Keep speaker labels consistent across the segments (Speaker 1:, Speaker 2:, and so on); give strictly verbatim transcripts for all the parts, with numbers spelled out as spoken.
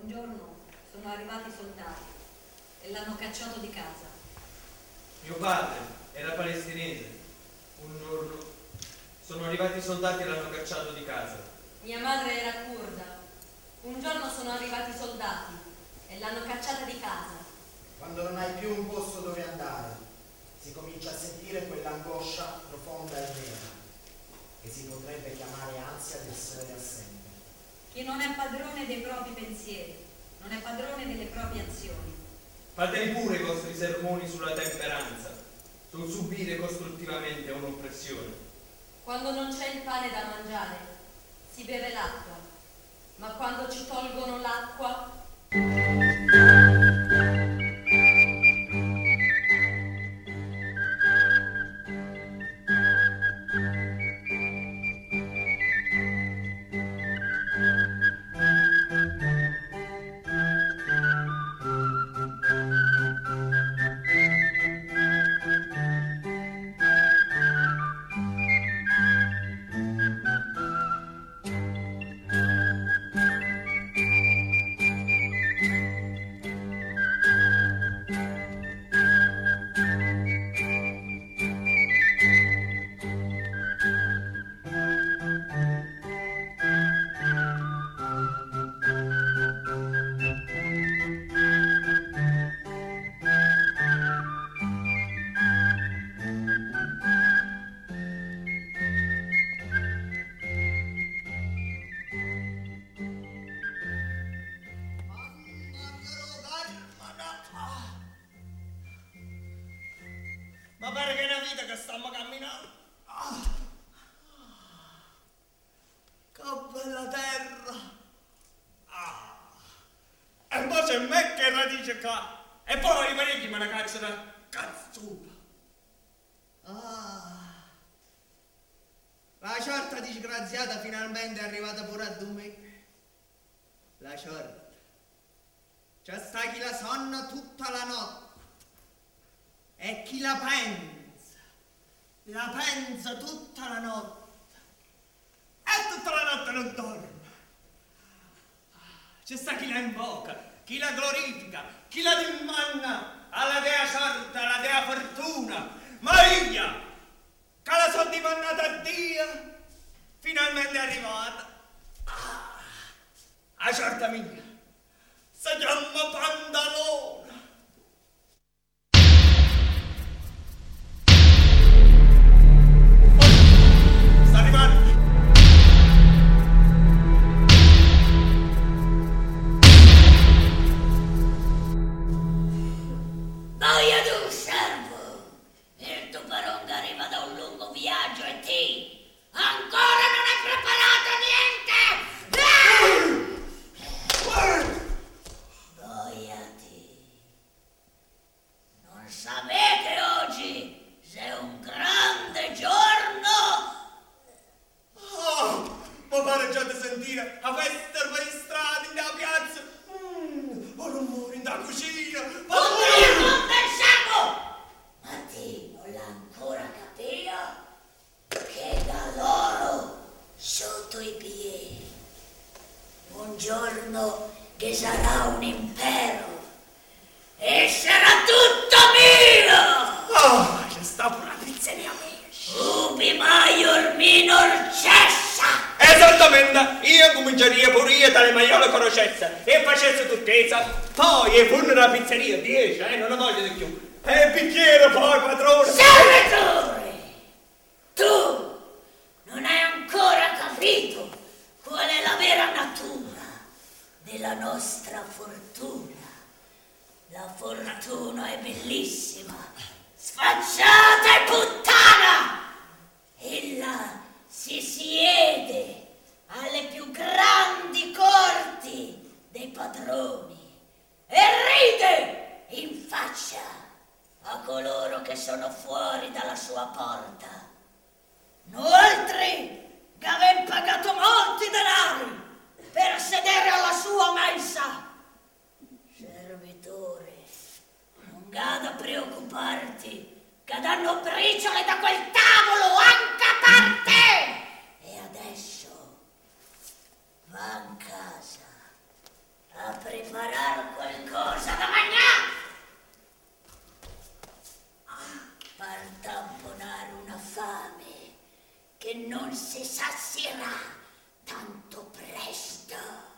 Speaker 1: giorno sono arrivati i soldati e l'hanno cacciato di casa.
Speaker 2: Mio padre era palestinese. Un giorno sono arrivati i soldati e l'hanno cacciato di casa.
Speaker 1: Mia madre era curda. Un giorno sono arrivati i soldati e l'hanno cacciata di casa.
Speaker 3: Quando non hai più un posto dove andare, si comincia a sentire quell'angoscia profonda e vera, che si potrebbe chiamare ansia di essere assente.
Speaker 1: Chi non è padrone dei propri pensieri, non è padrone delle proprie azioni.
Speaker 2: Fateli pure i vostri sermoni sulla temperanza, sul subire costruttivamente un'oppressione.
Speaker 1: Quando non c'è il pane da mangiare, si beve l'acqua, ma quando ci tolgono l'acqua...
Speaker 4: Ma pare che è una vita che stiamo camminando. Ah. Che bella terra. Ah. E poi c'è me che radice qua. E poi i parecchi me la cacciano cazzuta.
Speaker 5: Ah. La ciorta disgraziata finalmente è arrivata pure a me. La ciorta. C'è sta chi la sonna tutta la notte. E chi la pensa, la pensa tutta la notte,
Speaker 4: e tutta la notte non dorme. C'è sta chi la invoca, chi la glorifica, chi la dimmanna alla dea sorte, alla dea fortuna. Ma io, che la sono dimannata a Dio, finalmente è arrivata. Ah, la sorte mia, si chiama Pantalone.
Speaker 6: Va in casa a preparare qualcosa da mangiare per tamponare una fame che non si sazierà tanto presto.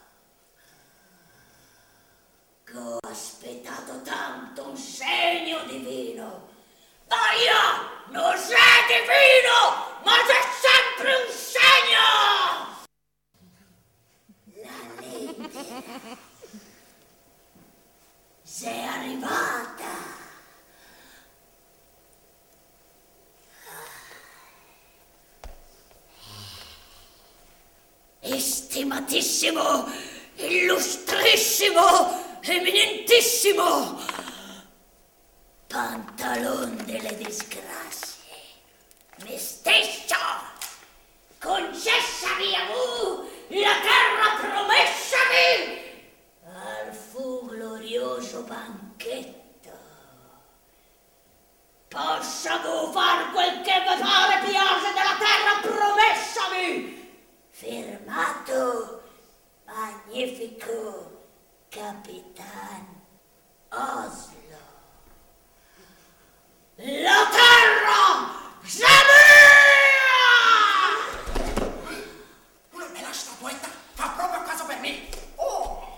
Speaker 6: Che ho aspettato tanto un segno divino. Ma io non sei divino, ma c'è sempre un segno! La lettera sei arrivata. Estimatissimo, illustrissimo, eminentissimo pantalon delle disgrazie, me stesso, concessami a vu la terra promessami al fu glorioso banchetto. Possa vu far quel che vi pare piace della terra promessami. Firmato magnifico Capitan Oslo. La terra è mia!
Speaker 3: Una bella statuetta, fa proprio caso per me. Oh!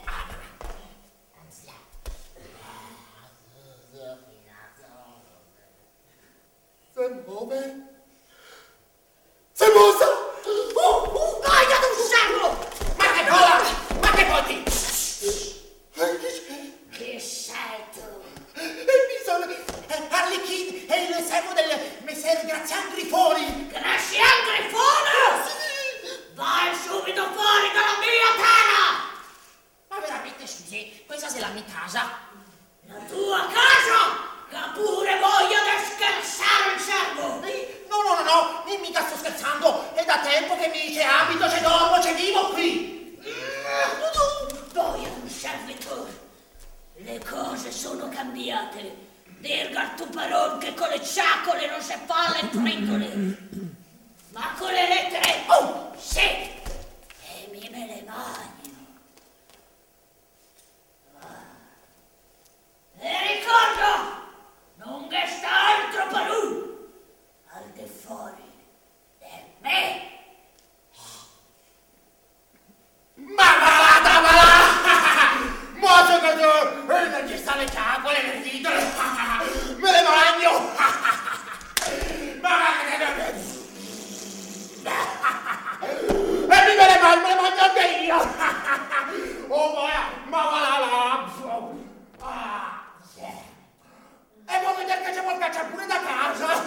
Speaker 3: Se muove? Se mossa?
Speaker 6: Oh, oh, aia d'un servo!
Speaker 3: Ma che vola? Ma che voti?
Speaker 6: Chi sei tu?
Speaker 3: Mi sono Arlecchino, è il servo del messer Grazian Grifoni.
Speaker 6: Grazian Grifone? Vai subito fuori dalla mia terra!
Speaker 3: Ma veramente, scusi, questa è la mia casa.
Speaker 6: La tua casa? Che pure voglia di scherzare il servo!
Speaker 3: No, no, no, no, io mica sto scherzando. È da tempo che mi c'è abito, c'è dormo, c'è vivo qui.
Speaker 6: Voglio un servitore. Le cose sono cambiate. Dirga tu parol che con le ciacole non si fa le tritole. Ma con le lettere, oh, sì! E mi me le bagno. E ricordo, non che sta altro parol al di fuori di me.
Speaker 3: Ma va là, da va là! Mozo che tu, e non ci sta le ciacole, le titole, me le bagno! Ma va che e mi me le bagno, me le bagno anche io! Oh boia, ma va là là! Ah, sì. E può vedere che ci può cacciare pure da casa!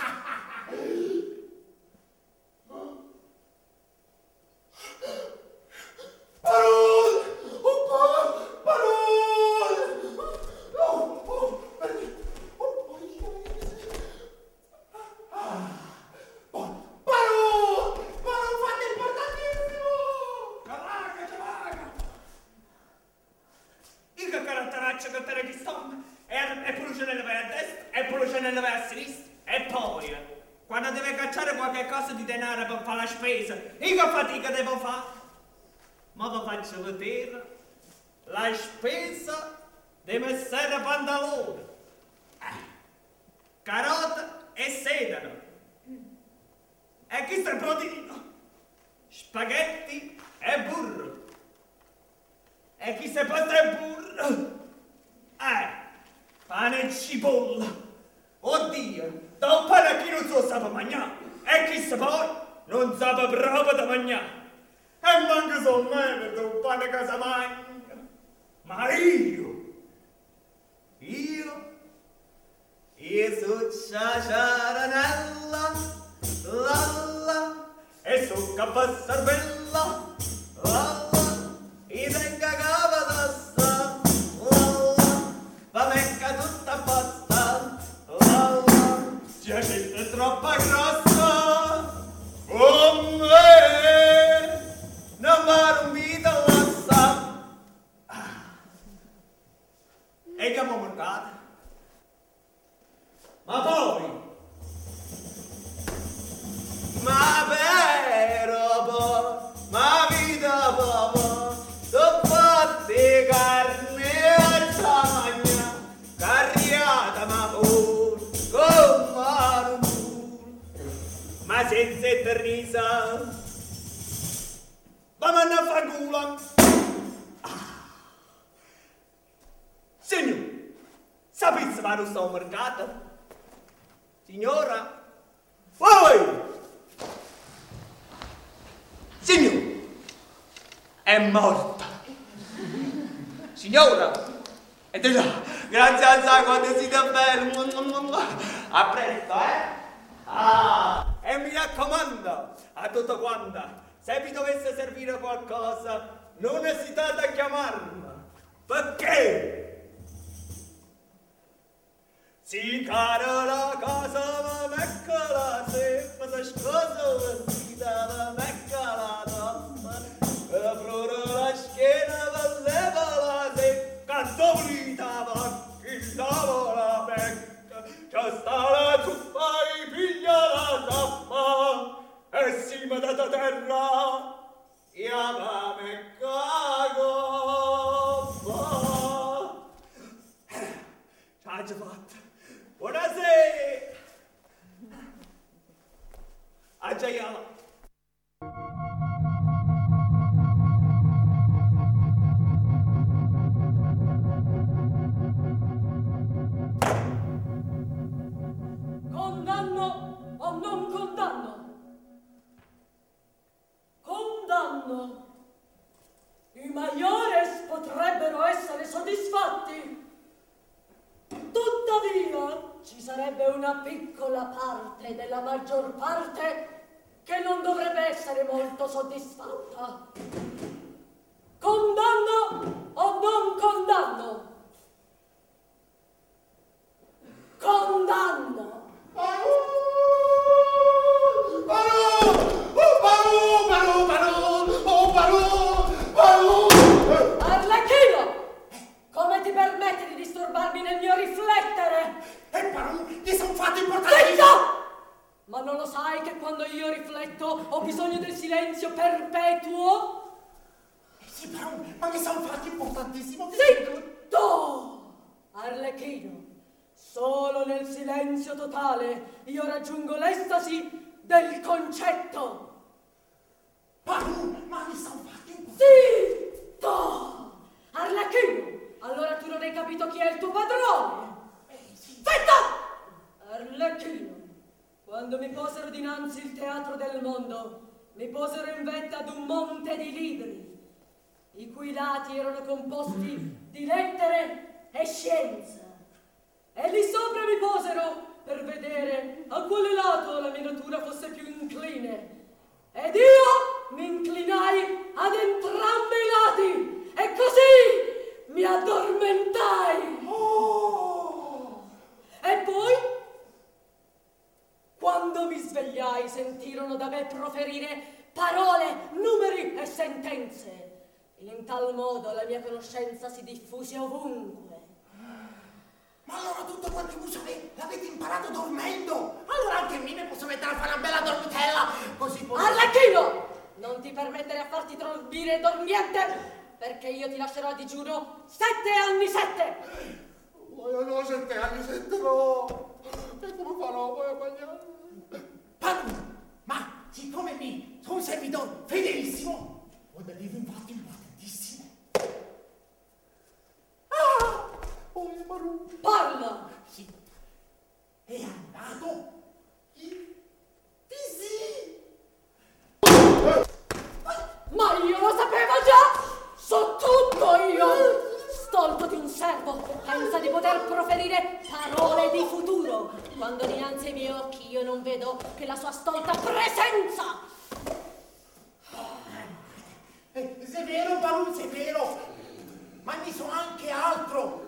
Speaker 3: Parole! Oh, parole! Parole! Oh, oh, perché? Oh, ah, oh, parole! Parole, fate importantissimo!
Speaker 4: Cavaca, cavaca! Il che caratteraccio che te ne distomba e, e pure ce ne vai a destra e pure ce ne vai a sinistra e poi quando deve cacciare qualche cosa di denaro per fare la spesa io che fatica devo fare? Ma vi faccio vedere la spesa di Messer Pantalone. Carota e sedano. E chi sta il prodino? Spaghetti e burro. E chi se pasta e burro? Eh, pane e cipolla. Oddio, da un pane a chi non so sa mangiare. E chi se poi non sa proprio da mangiare. E manca solo me per un pane che si mangia. Ma io, io, io sono ciaciaranella, lalla, e sono capassarbella, lalla, e tengo cava d'assa, lalla, va mecca tutta basta, lalla, c'è gente troppo grossa, oh me, non va un vita lassa. E che abbiamo mercato? Ma poi, ma vero, ma vita, papà, so fatti senzetta risa. Ma manna fa culo. Ah. Signor, sapete dove sto al mercato? Signora? Voi! Signor, è morta. Signora, e di là, grazie a Dio quando siete belli. A presto, eh? Ah, e mi raccomando a tutto quanto, se vi dovesse servire qualcosa, non esitate a chiamarmi, perché? Si cara la casa, ma mecca la seppa, se scoso vestita, ma mecca la toppa, e flora la schiena, ma leva la secca, dolita, ma chi lava la becca, c'è sta la zuppa, i piglia la zappa, e si ma da terra, chiama mecca gobba. C'ha già fatto. Buonasera! A gioia!
Speaker 7: Condanno o non condanno? Condanno. I maiores potrebbero essere soddisfatti. Tuttavia, ci sarebbe una piccola parte della maggior parte che non dovrebbe essere molto soddisfatta. Condanno o non condanno? Condanno!
Speaker 3: Barù! Barù! Oh, Barù! Barù! Barù! Oh, Barù! Barù!
Speaker 7: Arlecchino! Come ti permetti di disturbarmi nel mio riflettere?
Speaker 3: E Barù, gli sono fatti importanti!
Speaker 7: Zitto! Ma non lo sai che quando io rifletto ho bisogno del silenzio perpetuo?
Speaker 3: Sì, Barù, ma mi sono fatti importantissimo!
Speaker 7: Zitto! Arlecchino, solo nel silenzio totale io raggiungo l'estasi del concetto!
Speaker 3: Barù, ma mi sono fatti importanti!
Speaker 7: Zitto! Arlecchino! Allora tu non hai capito chi è il tuo padrone?
Speaker 3: Eh, sì.
Speaker 7: Zitto! Arlecchino, quando mi posero dinanzi il teatro del mondo, mi posero in vetta ad un monte di libri, i cui lati erano composti di lettere e scienza. E lì sopra mi posero per vedere a quale lato la mia natura fosse più incline. Ed io mi inclinai ad entrambi i lati, e così mi addormentai.
Speaker 3: Oh!
Speaker 7: E poi, quando mi svegliai, sentirono da me proferire parole, numeri e sentenze. In tal modo la mia conoscenza si diffuse ovunque.
Speaker 3: Ma allora tutto quanto voi sapete l'avete imparato dormendo? Allora anche me ne posso mettere a fare una bella dormitella, così posso...
Speaker 7: Arlecchino! Non ti permettere a farti dormire dormiente, perché io ti lascerò a digiuno sette anni sette!
Speaker 3: Ma io no, sette anni, sette no! E come farò poi a mangiare? Padre, ma siccome mi sono un servitore fedelissimo, ho da dire un fatto importantissimo. Ah! Oh, Maru!
Speaker 7: Parla!
Speaker 3: Sì. È andato il visì!
Speaker 7: Ma io lo sapevo già! So tutto io! Stolto di un servo, pensa di poter proferire parole di futuro, quando dinanzi ai miei occhi io non vedo che la sua stolta presenza!
Speaker 3: Eh, se è vero, Barù, se è vero, ma mi so anche altro.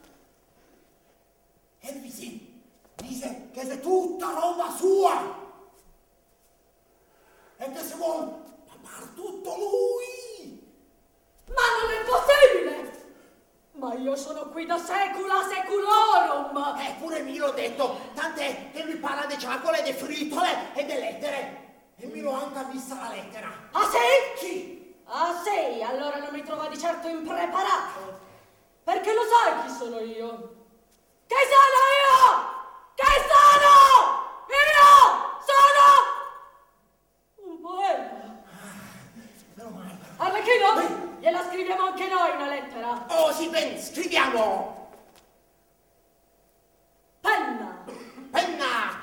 Speaker 3: E Visì dice che è tutta roba sua e che se vuol papar tutto lui.
Speaker 7: Ma non è possibile! Ma io sono qui da secula seculorum!
Speaker 3: Eppure mi l'ho detto, tant'è che lui parla di ciacole, di fritole e di lettere. E mi l'ho anche vista la lettera.
Speaker 7: Ah sì?
Speaker 3: Sì.
Speaker 7: Ah sì? Allora non mi trova di certo impreparato. Perché lo sai chi sono io? Che sono io? Che sono? Io sono Arlecchino, gliela scriviamo anche noi una lettera.
Speaker 3: Oh, sì, ben, scriviamo.
Speaker 7: Penna.
Speaker 3: Penna.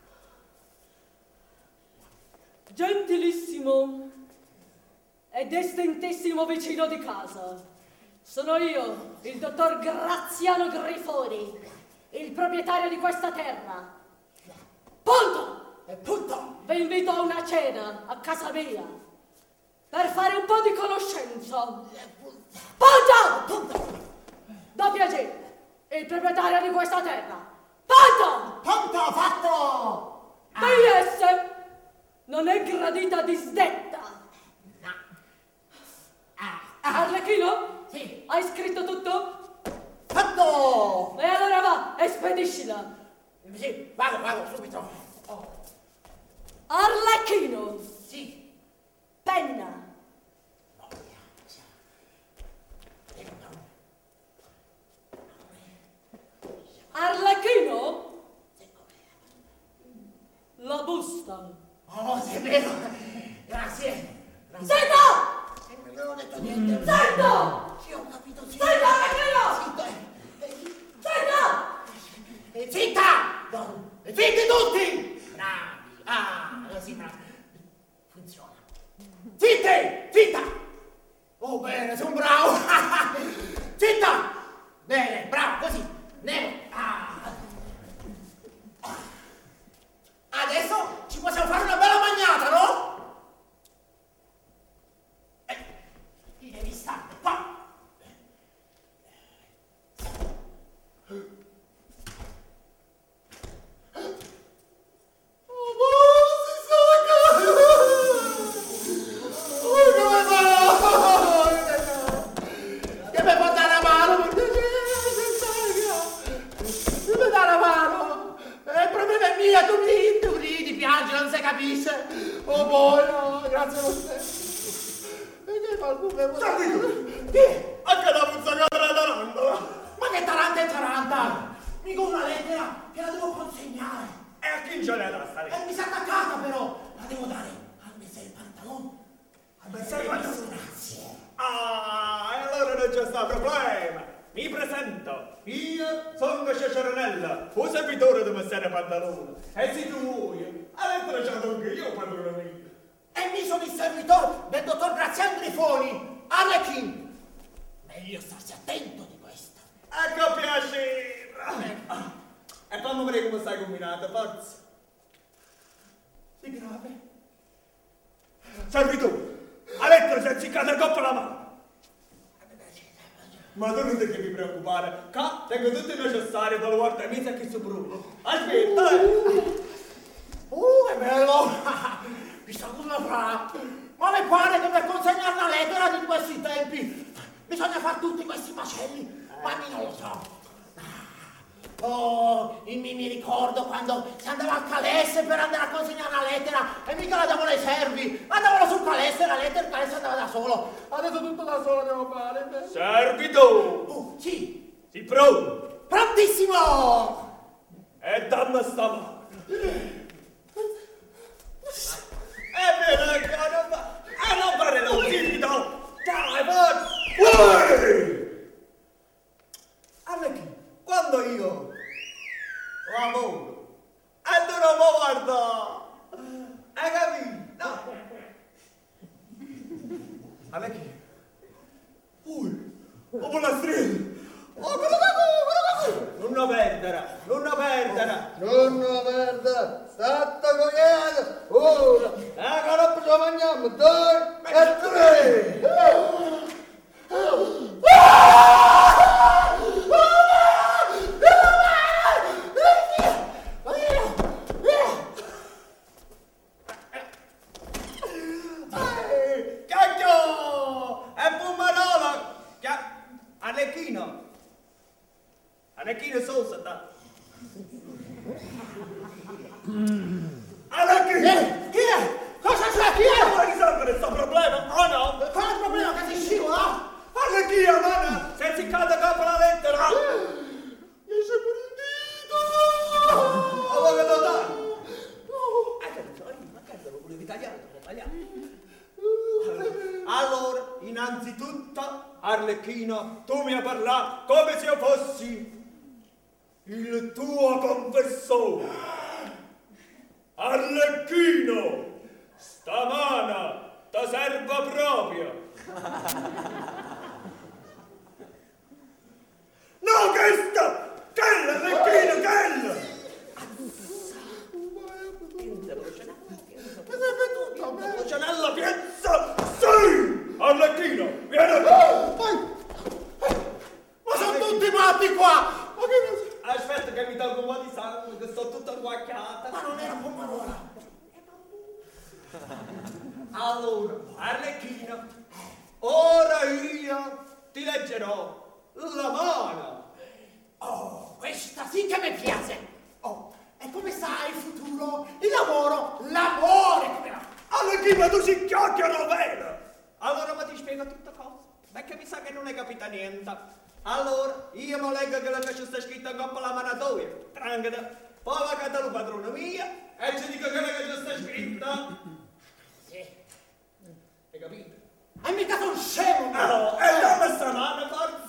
Speaker 7: Gentilissimo ed estentissimo vicino di casa. Sono io, il dottor Graziano Grifoni, il proprietario di questa terra. Punto!
Speaker 3: E punto.
Speaker 7: Vi invito a una cena a casa mia per fare un po' di conoscenza. Punto!
Speaker 3: Punto.
Speaker 7: Da piacere, il proprietario di questa terra. Punto!
Speaker 3: Punto, fatto.
Speaker 7: P S non è gradita disdetta. Arlecchino?
Speaker 3: Sì.
Speaker 7: Hai scritto tutto?
Speaker 3: Fatto.
Speaker 7: E allora va, e spediscila.
Speaker 3: Sì, vado, vado, subito. Oh.
Speaker 7: Arlecchino,
Speaker 3: Sì.
Speaker 7: penna. Arlecchino? La busta.
Speaker 3: Oh, sì, è vero. Grazie. Grazie.
Speaker 7: Senta!
Speaker 3: E non avevo detto niente.
Speaker 7: Senta!
Speaker 3: Sì, ho capito, sì.
Speaker 7: Senta, Arlecchino!
Speaker 3: Zitto, eh.
Speaker 7: Senta!
Speaker 3: Eh, Zitta! Zitti tutti! Bravi! Ah, sì, bravi. Funziona. Zitte! Zitta! Oh, bene, sono bravo! Zitta! Bene, bravo, così. Nemo. Ah. Adesso ci possiamo fare una bella bagnata, no? Eh, ti devi stare qua. Che mi può dare la mano, per piacere, mi dà la mano. Il problema è mio, tu ridi, tu ridi, piangi, non si capisce. Oh boy, no, grazie a lo stesso. E che qualcuno mi vuole... Che?
Speaker 4: Anche la puzza taranta!
Speaker 3: Ma che taranta è taranta? Mica una lettera che la devo consegnare.
Speaker 4: E a chi ce l'hai da stare?
Speaker 3: E mi si è attaccata però. La devo dare al messer pantalone. Al messer pantalone. Grazie.
Speaker 4: Ah, e allora non c'è sta problema. Mi presento. Io sono Cesaronella, un servitore di messere Pantalone. E se tu vuoi, a lettera c'è anche io, padrone mio.
Speaker 3: E mi sono il servitore del dottor Graziano Grifoni, Arlecchino. Meglio starsi attento di questo.
Speaker 4: Ecco piacere. E fammi vedere come stai combinato, forza.
Speaker 3: Di grave.
Speaker 4: Servitore, a lettera si è ciccata coppa la mano. Ma tu non ti devi preoccupare, qua tengo tutto il necessario per guardare mi sa che si brucia. Aspetta, eh!
Speaker 3: Uh, che bello! Chissà cosa farà! Ma mi pare che per consegnare una lettera di questi tempi bisogna fare tutti questi macelli, ma io non lo so. Oh, mi, mi ricordo quando si andava a Calesse per andare a consegnare una lettera e mica la davano ai servi, andavano sul Calesse e la lettera, il Calesse andava da solo. Adesso tutto da solo devo fare.
Speaker 4: Servitore!
Speaker 3: Oh, sì!
Speaker 4: Si pronto?
Speaker 3: Prontissimo!
Speaker 4: E dammi sta mano. E me la non fa... E non fare lo timido! Dai, forza! Uè! Arlecchino, quando io lavoro e tu non mi guarda, hai capito? No. Arlecchino, ui, oh la strada, oh quello che non ne perdere, non ne perdere.
Speaker 5: Non ne perda, state cogliendo, ora, la canoppa ce la mangiamo, due e tre.
Speaker 4: Cacchio! È Pomarola! Arlecchino! Arlecchino Sosa, da! Arlecchino!
Speaker 3: Eh, chi è? Cosa c'è? Chi è?
Speaker 4: Vuoi risolvere questo problema? Oh no!
Speaker 3: Qual è il problema che si scivola?
Speaker 4: Arlecchino, mana! Se si cade capo la lettera!
Speaker 3: Mi sei pure un dito!
Speaker 4: Ma vuoi che lo dai? Ma che ne so, ma che ne so, volevo italiano, devo tagliare. Allora, innanzitutto, Arlecchino, tu mi hai parlato come se io fossi il tuo confessore. Arlecchino, stamana ti serva proprio. No, che sta? Che è Arlecchino, che è? Lucianella, piazza! Sì! Arlecchino, vieni qui!
Speaker 3: Ma sono tutti matti qua! Ma che...
Speaker 4: Aspetta che mi tolgo un po' di sangue, che sto tutta guacchiata.
Speaker 3: Ma non era Pomarola!
Speaker 4: Allora, Arlecchino, ora io ti leggerò la mano.
Speaker 3: Oh, questa sì che mi piace! Oh, e come sai il futuro? Il lavoro, l'amore come va?
Speaker 4: Arlecchino, tu si chiacchiera vero! Allora, ma ti spiego tutta cosa, perché mi sa che non hai capito niente. Allora, io mi leggo quello che ci sta scritto in coppa la manatoia, tranquilla, poi va a cantare la padrona mia e ci dico quello che ci sta scritto.
Speaker 3: Sì.
Speaker 4: Hai capito?
Speaker 3: E mica sono scemo!
Speaker 4: No, e dove sta mano, forza?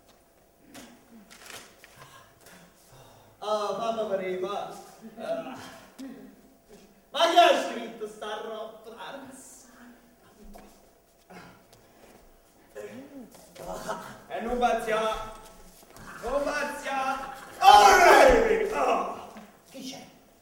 Speaker 4: Oh, mamma mia, va. Uh. Ma chi ha scritto sta roba? E non pazia! Non pazia! Oh! Oh!
Speaker 3: Chi c'è?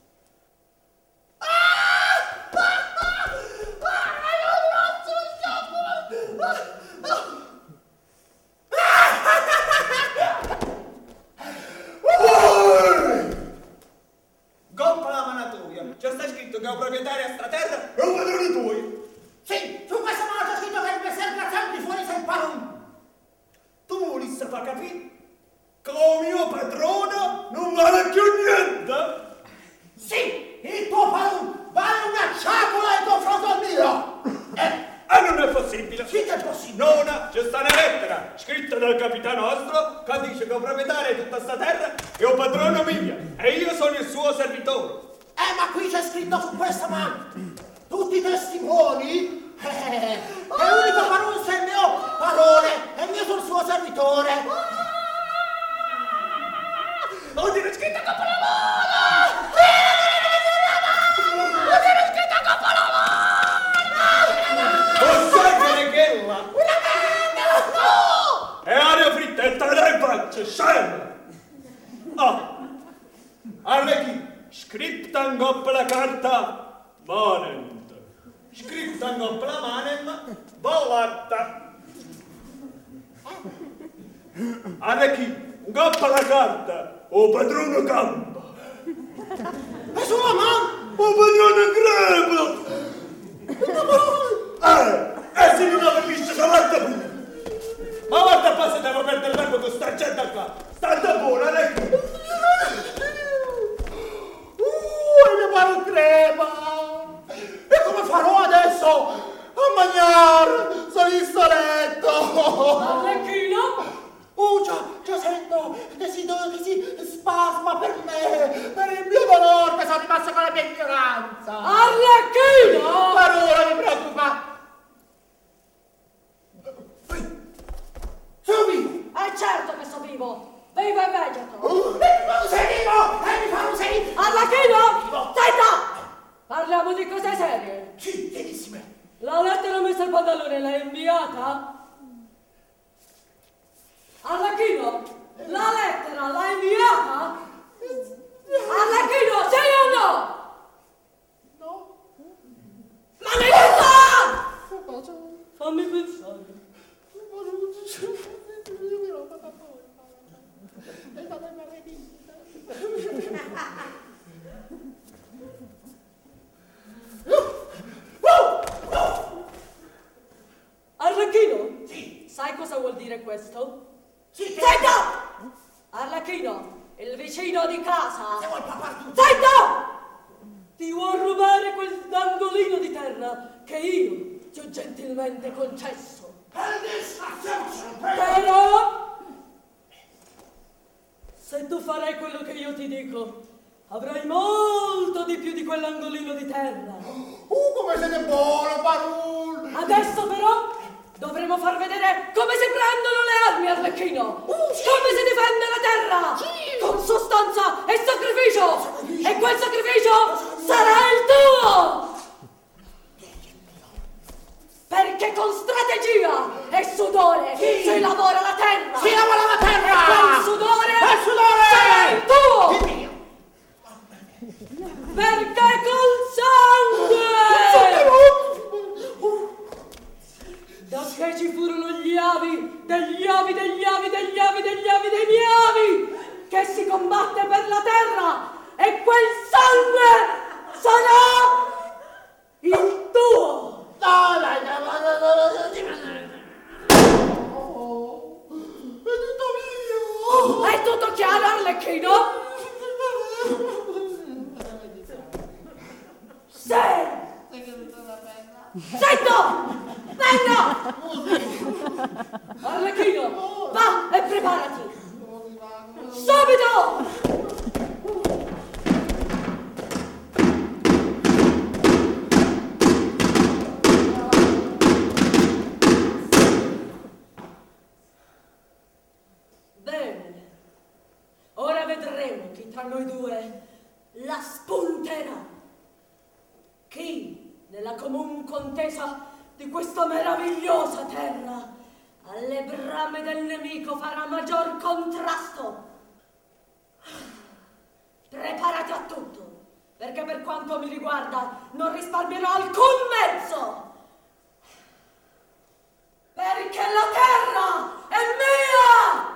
Speaker 4: Goppa la manatoia! C'è sta scritto che è un proprietario a sta terra e un padrone tuoi!
Speaker 3: Sì, su questa mano c'è scritto che il messer Graziani fuori sei parun!
Speaker 4: Tu mi volessi far capire che il mio padrone non vale più niente?
Speaker 3: Sì, il tuo parun vale una ciacola in confronto al mio! Eh,
Speaker 4: E non è possibile!
Speaker 3: sì che è possibile!
Speaker 4: Nona, c'è sta una lettera scritta dal capitano nostro che dice che il proprietario di tutta sta terra è un padrone mio e io sono il suo servitore.
Speaker 3: Eh, ma qui c'è scritto su questa mano tutti i testimoni eh, che l'unico parun sei il mio parole e io sono il suo servitore.
Speaker 4: Ho dire scritto coppa la mano!
Speaker 3: Ho dire scritto coppa la mano!
Speaker 4: O sai che è quella?
Speaker 3: Una penna! No!
Speaker 4: E aria fritta e te la faccia, scema! Ah! Arlecchino, scritta in coppa la carta Manent. Scritta in coppa la Manem, volata. Arlecchino, in coppa la carta, o padrone Gamba.
Speaker 3: E sulla mano!
Speaker 4: O padrone Greco! Eh, e se non avevi visto davanti pure. Ma guarda qua se devo perdere il verbo con sta gente qua. Stando buona, Arlecchino.
Speaker 3: Uh, il mio parun crema! E come farò adesso a mangiare? Sono in sto letto!
Speaker 7: Arlecchino?
Speaker 3: Oh, già, già sento che si, che si spasma per me, per il mio dolore, che sono rimasto con la mia ignoranza.
Speaker 7: Arlecchino?
Speaker 3: Parola, mi preoccupa. Sono vivo.
Speaker 7: È certo che sono vivo! Vivo e vegeto!
Speaker 3: Oh, mi fa sei vivo, e mi fa un sei vivo.
Speaker 7: Arlecchino! Senta! Parliamo di cose serie.
Speaker 3: Sì, benissime.
Speaker 7: La lettera messa al pantalone l'hai inviata? Arlecchino, la lettera l'hai inviata? Arlecchino, sì o no?
Speaker 3: No?
Speaker 7: Maledetta! Fammi pensare. Arlecchino?
Speaker 3: Sì.
Speaker 7: Sai cosa vuol dire questo?
Speaker 3: Sì, che...
Speaker 7: Senta! Arlecchino, il vicino di casa.
Speaker 3: Se vuoi papà tu.
Speaker 7: Senta! Ti vuol rubare quel dangolino di terra che io ti ho gentilmente concesso.
Speaker 3: Per disfazione.
Speaker 7: Però, se tu farai quello che io ti dico, avrai molto di più di quell'angolino di terra.
Speaker 3: Uh, come siete buono, Parun!
Speaker 7: Adesso però dovremo far vedere come si prendono le armi, Arlecchino. Uh, sì. Come si difende la terra. Sì. Con sostanza e sacrificio. sacrificio. E quel sacrificio sarà il tuo. Perché con strategia e sudore sì. si lavora la terra.
Speaker 3: Si lavora la terra.
Speaker 7: E quel sudore,
Speaker 3: quel sudore
Speaker 7: sarà il tuo. Sì. Perché col sangue. Da che ci furono gli avi, degli avi, degli avi, degli avi, degli avi, dei miei avi, che si combatte per la terra, e quel sangue sarà il tuo.
Speaker 3: No, dai, no, no, no, no, no. È tutto mio.
Speaker 7: È tutto chiaro, Arlecchino? Sì. Sento! Venga! Arlecchino, va e preparati! Subito! Bene, ora vedremo chi tra noi due la spunterà. Chi, nella comun contesa di questa meravigliosa terra, alle brame del nemico farà maggior contrasto. Preparati a tutto, perché per quanto mi riguarda non risparmierò alcun mezzo. Perché la terra è mia!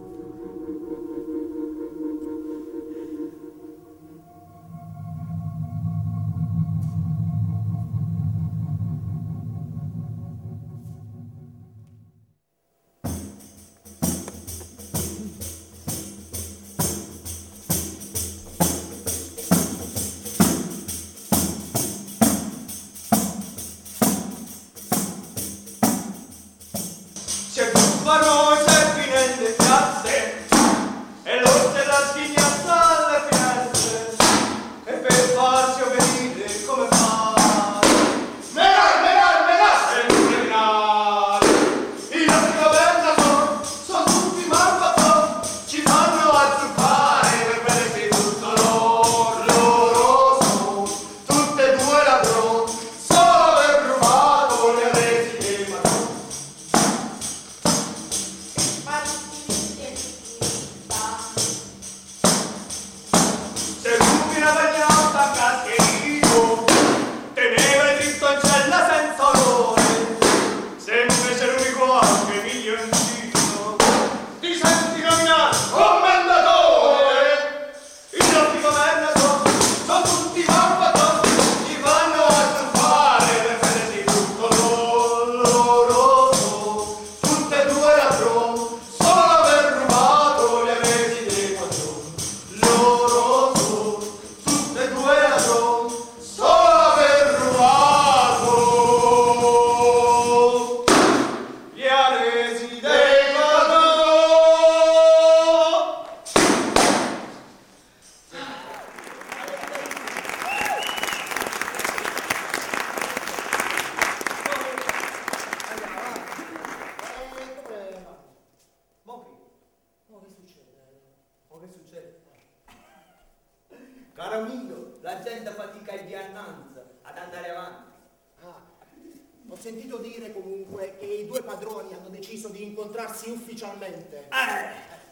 Speaker 5: Caro amico, la gente fatica di annanza ad andare avanti.
Speaker 3: Ah, ho sentito dire comunque che i due padroni hanno deciso di incontrarsi ufficialmente.
Speaker 5: Eh,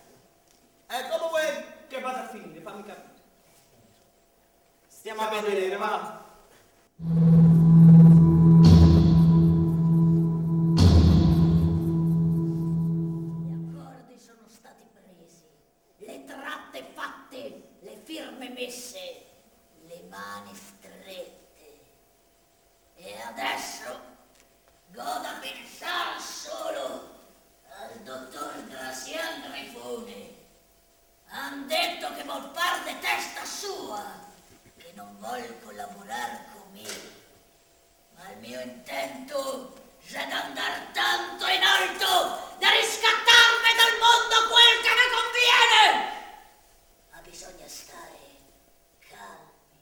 Speaker 5: e come vuoi che vada a finire? Fammi capire. Stiamo a vedere, va.
Speaker 6: Gli accordi sono stati presi, le tratte fatte, le firme messe, le mani strette. E adesso goda pensare solo al dottor Grazian Grifone. Han detto che vuol far de testa sua, che non vuol collaborare con me. Ma il mio intento è d'andare tanto in alto da riscattarmi dal mondo quel che mi conviene. Ma bisogna stare calmi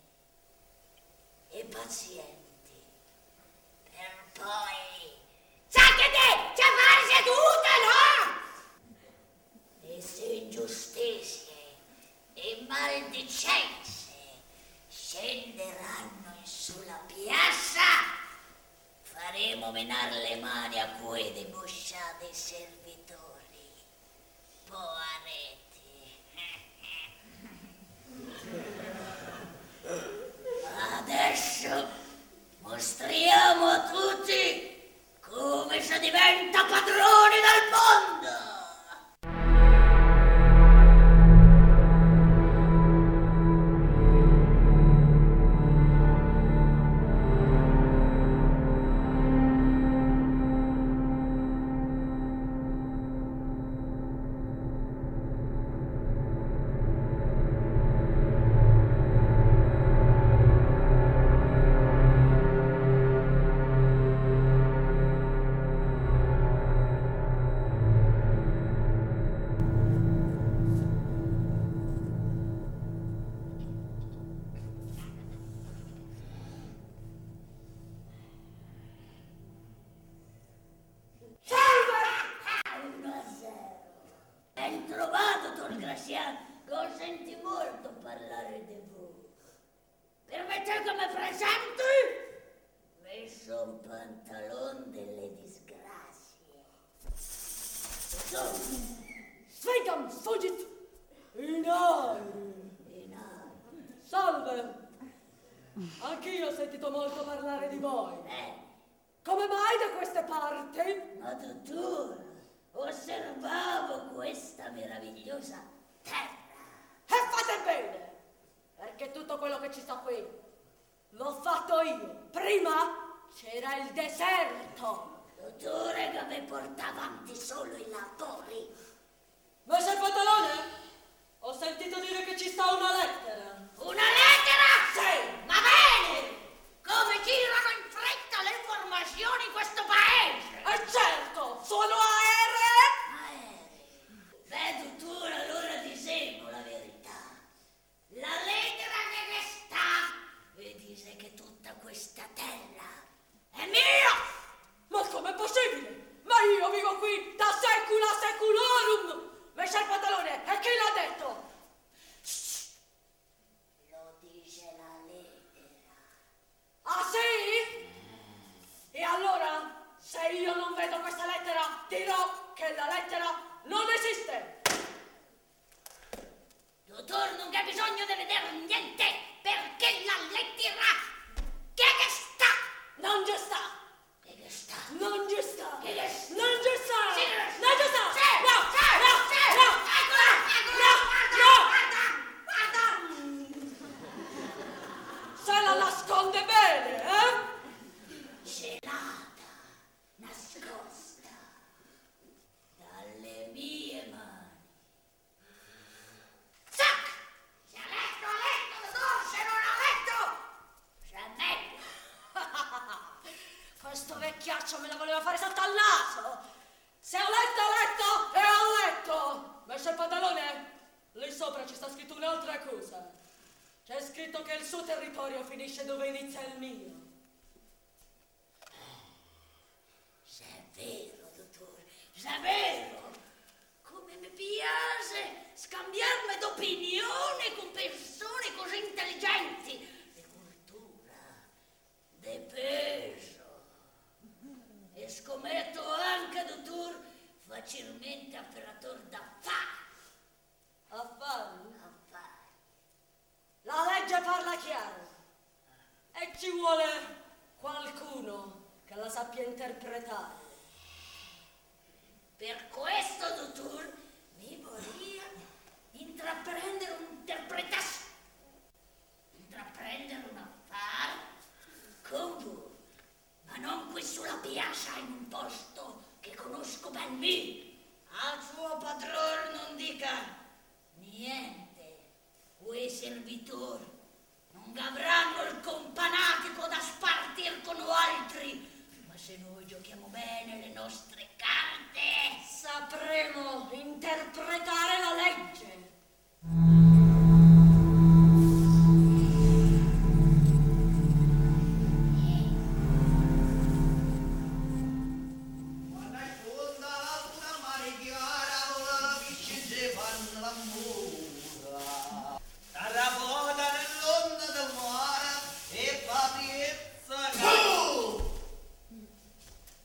Speaker 6: e pazienti per poi... Sa che te! menar le mani a quei debosciati servitori, poaretti. Adesso mostriamo a tutti come si diventa padroni del mondo! Ben trovato, Tor Graziano, consenti molto parlare di voi. Permettetemi presenti, messo un pantalone delle disgrazie.
Speaker 7: Svegam, sfugit! In aria!
Speaker 6: In aria.
Speaker 7: Salve! Anch'io ho sentito molto parlare di voi.
Speaker 6: Eh,
Speaker 7: Come mai da queste parti?
Speaker 6: ma dottore, osservavo questa meravigliosa terra.
Speaker 7: E fate bene! Perché tutto quello che ci sta qui l'ho fatto io. Prima c'era il deserto.
Speaker 6: Dottore, che mi porta avanti solo i lavori.
Speaker 7: Ma sei pantalone? Ho sentito dire che ci sta una lettera.
Speaker 6: Una lettera?
Speaker 7: Sì!
Speaker 6: Va bene! Come girano in fretta le informazioni in questo paese?
Speaker 7: E certo, sono aeree!
Speaker 6: Aerei. Beh, dottore, allora ti seguo la verità. La lettera che ne sta e dice che tutta questa terra è mia!
Speaker 7: Ma com'è possibile? Ma io vivo qui da secula seculorum! Messer Pantalone, e chi l'ha detto?
Speaker 6: Lo dice la lettera.
Speaker 7: Ah sì? E allora, se io non vedo questa lettera, dirò che la lettera non esiste!
Speaker 6: Dottor, non c'è bisogno di vedere niente, perché la lettera che che sta?
Speaker 7: Non ci sta!
Speaker 6: Che che sta?
Speaker 7: Non ci sta!
Speaker 6: Che che sta?
Speaker 7: Non ci sta!
Speaker 6: Sì,
Speaker 7: Non ci sta!
Speaker 6: sì,
Speaker 7: No!
Speaker 6: sì,
Speaker 7: No!
Speaker 6: sì,
Speaker 7: No!
Speaker 6: eccola, eccola, guarda, guarda, guarda.
Speaker 7: Se la nasconde bene, eh?
Speaker 6: Celata, nascosta dalle mie mani. Zac! Se ha letto, ha letto, dottor, se non ha letto, c'è meglio.
Speaker 7: Questo vecchiaccio me la voleva fare saltare al naso! Se ho letto, ho letto e ho letto! Messer Pantalone, lì sopra ci sta scritto un'altra cosa. C'è scritto che il suo territorio finisce dove inizia il mio.
Speaker 6: Se è vero, dottore, se è vero. Come mi piace scambiarmi d'opinione con persone così intelligenti, di cultura, di peso. E scommetto anche, dottor, facilmente operator d'affari.
Speaker 7: Affari?
Speaker 6: Affari.
Speaker 7: La legge parla chiaro. E ci vuole qualcuno che la sappia interpretare.
Speaker 6: Per questo, dottor, mi vorrei intraprendere un'interpretazione, intraprendere un affare con voi, ma non qui sulla piazza in un posto che conosco ben bene. Al suo padrone non dica niente, quei servitori non avranno il companatico da spartir con altri, ma se noi giochiamo bene le nostre carte,
Speaker 7: Sapremo interpretare la legge.
Speaker 5: Quando è fonda la luna mare chiara, vola che ci fanno l'amore. Tarrabota nell'onda del mare e pazienza.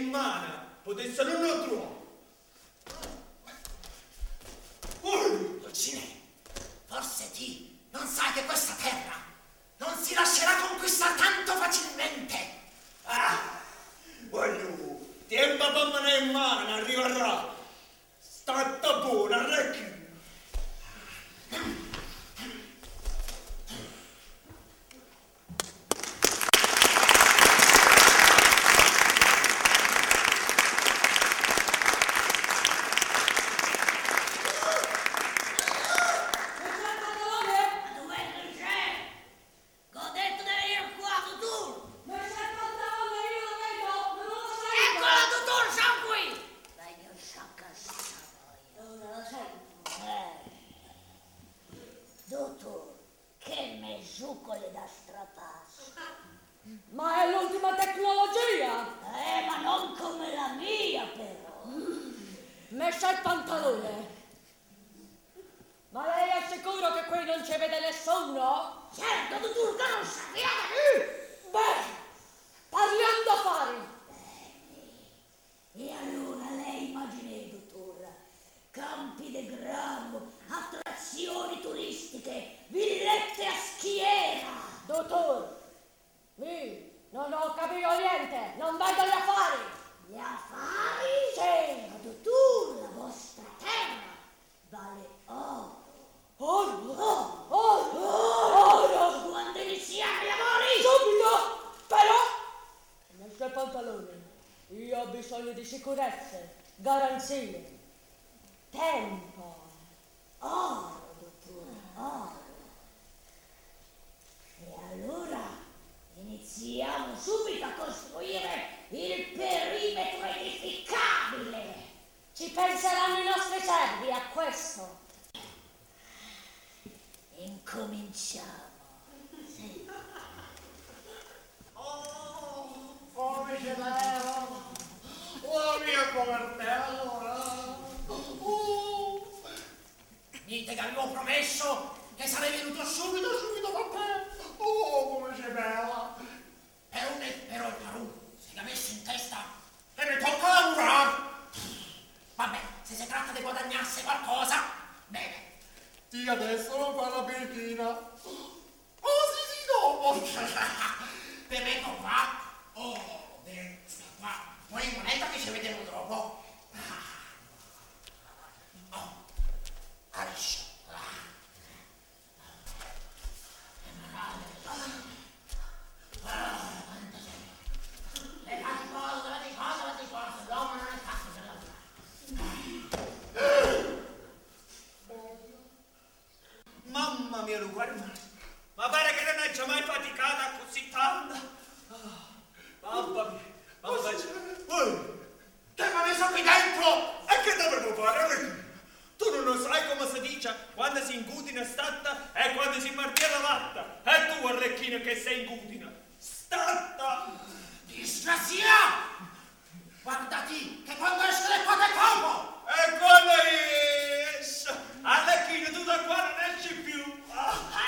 Speaker 4: in mano potessero non trovare.
Speaker 3: Dulcine, forse ti non sai che questa terra non si lascerà conquistare tanto facilmente.
Speaker 4: Ah, voglio, tempo per me in mano arriverà. Stata buona, arrecchio.
Speaker 7: Ma è l'ultima tecnologia!
Speaker 6: Eh, ma non come la mia, però.
Speaker 7: Mescia il pantalone! Ma lei è sicuro che qui non ci vede nessuno?
Speaker 6: Certo, tu che non sappiamo!
Speaker 7: Beh, parliamo d'affari!
Speaker 6: E allora lei immagini, dottore, campi di grano, attrazioni turistiche, villette a schiera.
Speaker 7: Dottor, io non ho capito niente, non vedo gli affari!
Speaker 6: Gli affari?
Speaker 7: Sì!
Speaker 6: Ma dottore, la vostra terra vale oro.
Speaker 7: Oro!
Speaker 6: Oh,
Speaker 7: Oro! Oro!
Speaker 6: quando iniziamo i lavori?
Speaker 7: Subito! Però, mescia il pantalone, io ho bisogno di sicurezze, garanzie, tempo.
Speaker 6: Oro, dottore, oro. E allora iniziamo subito a costruire il perimetro edificabile.
Speaker 7: Ci penseranno i nostri servi a questo.
Speaker 6: Incominciamo. Sì.
Speaker 3: Oh, come ce l'era? La mia copertella! Oh. Dite che avevo promesso che sarei venuto subito, subito da te! Oh, come c'è bella! Per un e però il Parù si è messo in testa e mi tocca lavorare! Vabbè, se si tratta di guadagnarsi qualcosa, bene. Sì, adesso non fa la birichina. Oh, sì, sì, dopo. Te metto qua. Oh, bene, sta qua. Poi in moneta che ci vediamo dopo. Oh, adesso. Le fatti cosa, le cosa, le cosa. L'uomo non è fatto per lavorare.
Speaker 4: Mamma mia, lo guarda. Ma pare che non hai mai faticata così tanto. Oh, mamma mia. Mamma mia. Oh,
Speaker 3: Che mi ha messo qui dentro?
Speaker 4: e che dovevo fare? Tu non lo sai come si dice quando si incutina statta e quando si martella latta. E tu, Arlecchino, che sei incutina. Statta.
Speaker 3: Disgrazia! Guardati che quando esce le quadre copo!
Speaker 4: E quando esce? Arlecchino, tu da qua non esci più. Ah.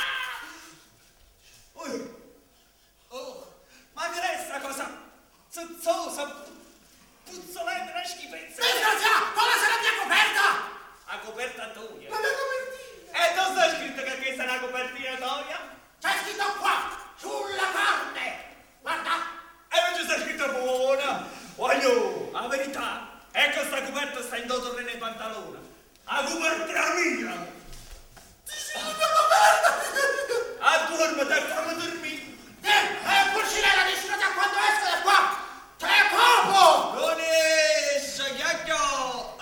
Speaker 4: Oh. Oh. Ma che è sta cosa zozzosa, puzzolente, una schifezza?
Speaker 3: Disgrazia! Quale sarà la mia coperta?
Speaker 4: La coperta tua.
Speaker 3: La mia copertina!
Speaker 4: E non sta scritto che questa è una copertina tua?
Speaker 3: C'è scritto qua, sulla carne! Guarda!
Speaker 4: E non ci sta scritto buona. Voglio, la verità è che sta coperta sta in dotore nei pantaloni. La coperta è la mia.
Speaker 3: Ti sei la coperta!
Speaker 4: A dormire, te fammi dormire.
Speaker 3: Eh, Pulcinella, disgrazia quando esco da qua! C'è copo!
Speaker 4: Non esce, chiacchio.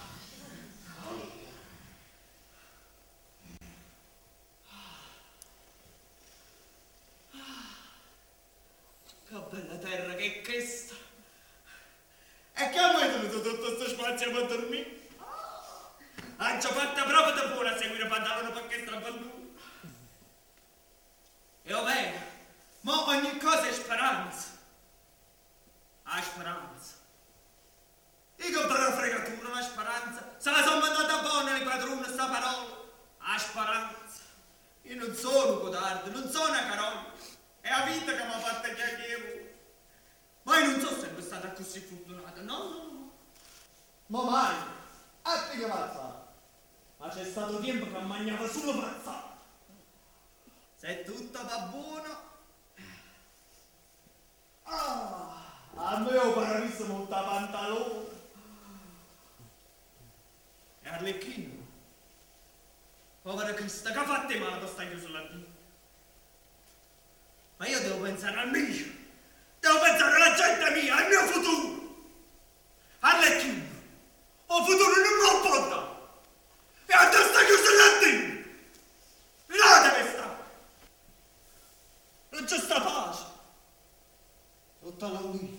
Speaker 4: Che bella terra che è questa. E che mai tenuto tutto questo spazio per dormire? Ha già fatto proprio da buona a seguire pantalone perché sta bandura. E va bene, ma ogni cosa è speranza. Ha speranza. Io che per la fregatura la speranza. Se la sono mandata buona le padrone sta parola. Ha speranza. Io non sono codardo, non sono una carolla. È la vita che mi ha fatto chiacchierare. Ma io non so se questa
Speaker 5: stata così fortunata, no, no, no.
Speaker 3: Ma mai, a te che mazza? Ma c'è stato tempo che mangiava solo pazza.
Speaker 5: Se tutto va buono,
Speaker 3: Ah, a me ho paravisto molta pantalone.
Speaker 5: e Arlecchino, povera Cristo, che ha fatto male per stare chiuso là dentro? Ma io devo pensare al mio, devo pensare alla gente mia, al mio futuro. Arlecchino, un futuro non me lo può dare. E a te sta chiuso là dentro. Là deve stare. Non c'è sta pace.
Speaker 3: Tutta la vita.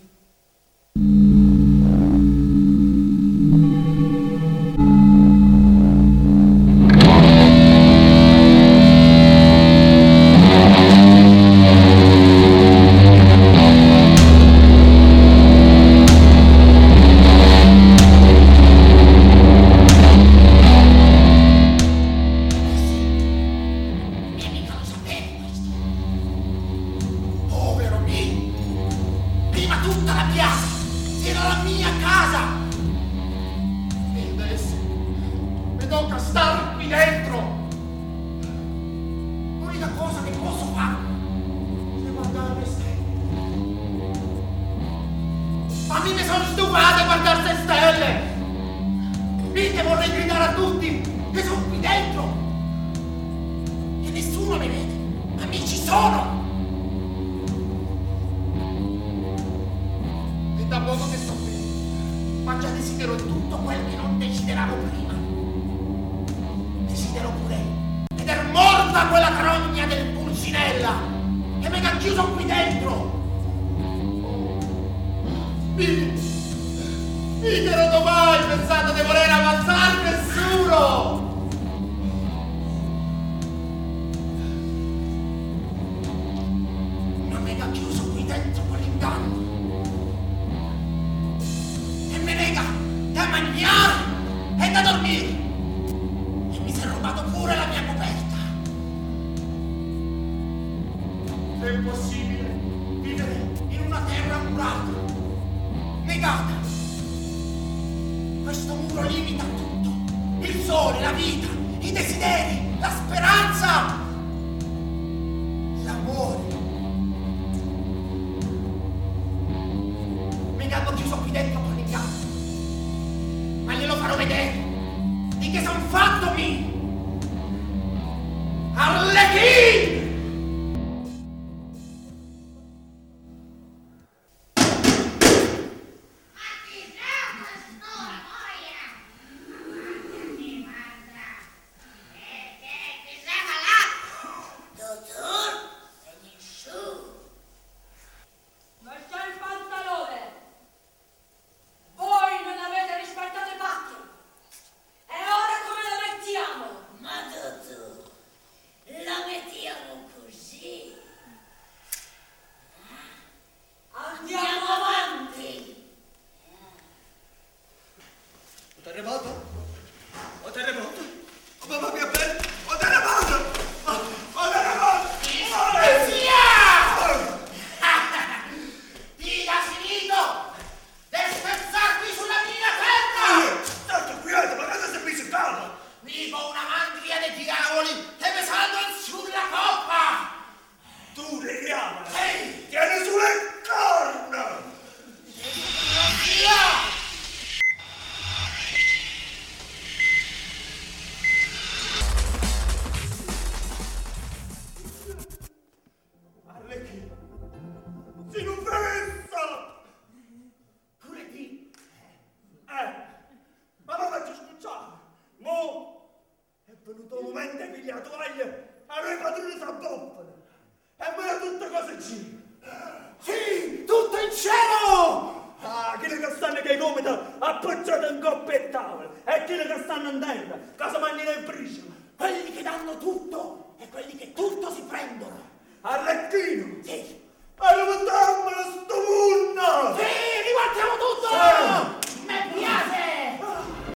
Speaker 3: appoggiato in coppia e tavola, e quelli che stanno in terra, cosa mangiano il briciolo?
Speaker 8: Quelli che danno tutto e quelli che tutto si prendono.
Speaker 3: Arlecchino!
Speaker 8: Sì.
Speaker 3: Arriviamo sto munno!
Speaker 8: Sì, ribaltiamo tutto!
Speaker 3: Sì.
Speaker 8: Mi piace!